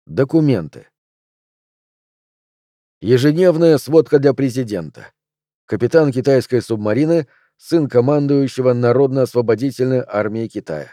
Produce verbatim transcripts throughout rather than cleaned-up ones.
Документы. Ежедневная сводка для президента. Капитан китайской субмарины, сын командующего Народно-освободительной армией Китая.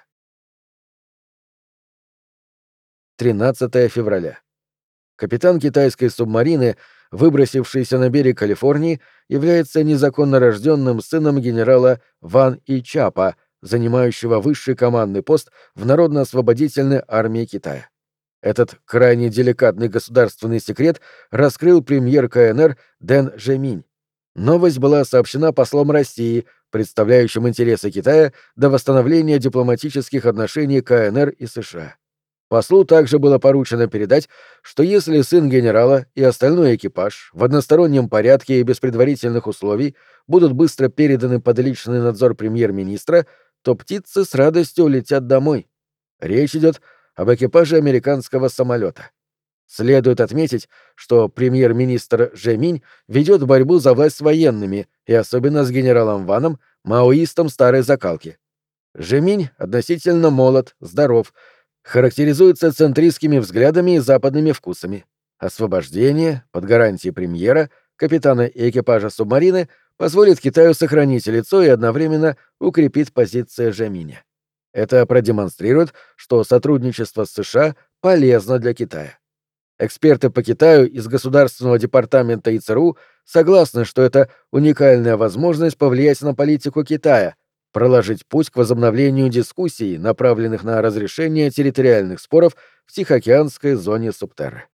тринадцатое февраля. Капитан китайской субмарины, выбросившийся на берег Калифорнии, является незаконно рожденным сыном генерала Ван Ичапа, занимающего высший командный пост в Народно-освободительной армии Китая. Этот крайне деликатный государственный секрет раскрыл премьер КНР Дэн Жеминь. Новость была сообщена послом России, представляющим интересы Китая до восстановления дипломатических отношений КНР и США. Послу также было поручено передать, что если сын генерала и остальной экипаж в одностороннем порядке и без предварительных условий будут быстро переданы под личный надзор премьер-министра, то птицы с радостью улетят домой. Речь идет об экипаже американского самолета. Следует отметить, что премьер-министр Жеминь ведет борьбу за власть с военными, и особенно с генералом Ваном, маоистом старой закалки. Жеминь относительно молод, здоров, характеризуется центристскими взглядами и западными вкусами. Освобождение, под гарантией премьера, капитана и экипажа субмарины, позволит Китаю сохранить лицо и одновременно укрепит позиции Жеминя. Это продемонстрирует, что сотрудничество с США полезно для Китая. Эксперты по Китаю из Государственного департамента И Цэ Эр У согласны, что это уникальная возможность повлиять на политику Китая, проложить путь к возобновлению дискуссий, направленных на разрешение территориальных споров в Тихоокеанской зоне Субтерры.